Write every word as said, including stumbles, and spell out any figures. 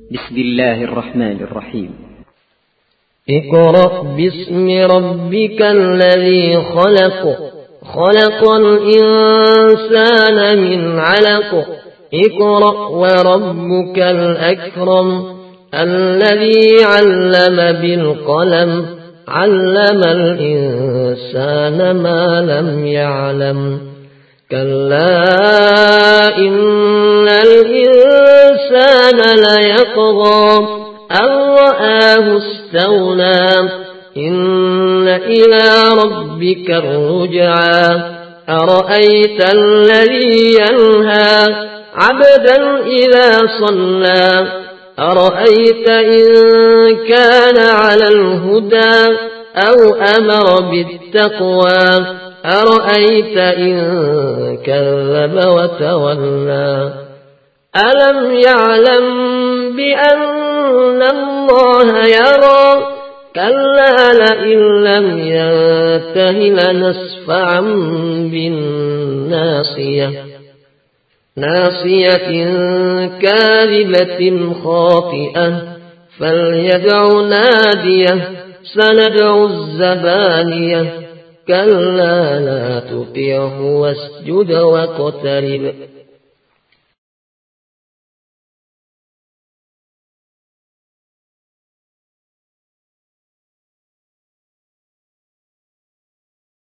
بسم الله الرحمن الرحيم. اقرأ باسم ربك الذي خلق خلق الإنسان من علق اقرأ وربك الأكرم الذي علم بالقلم علم الإنسان ما لم يعلم كلا إن الإنسان ليطغى أن رآه استغنى إن إلى ربك الرجعى أرأيت الذي ينهى عبدا إذا صلى أرأيت إن كان على الهدى أو أمر بالتقوى أرأيت إن كذب وتولى ألم يعلم بأن الله يرى كلا لئن لم ينته لنسفعا بالناصية ناصية كاذبة خاطئة فليدع ناديه سندع الزبانية كلا لا تطعه واسجد واقترب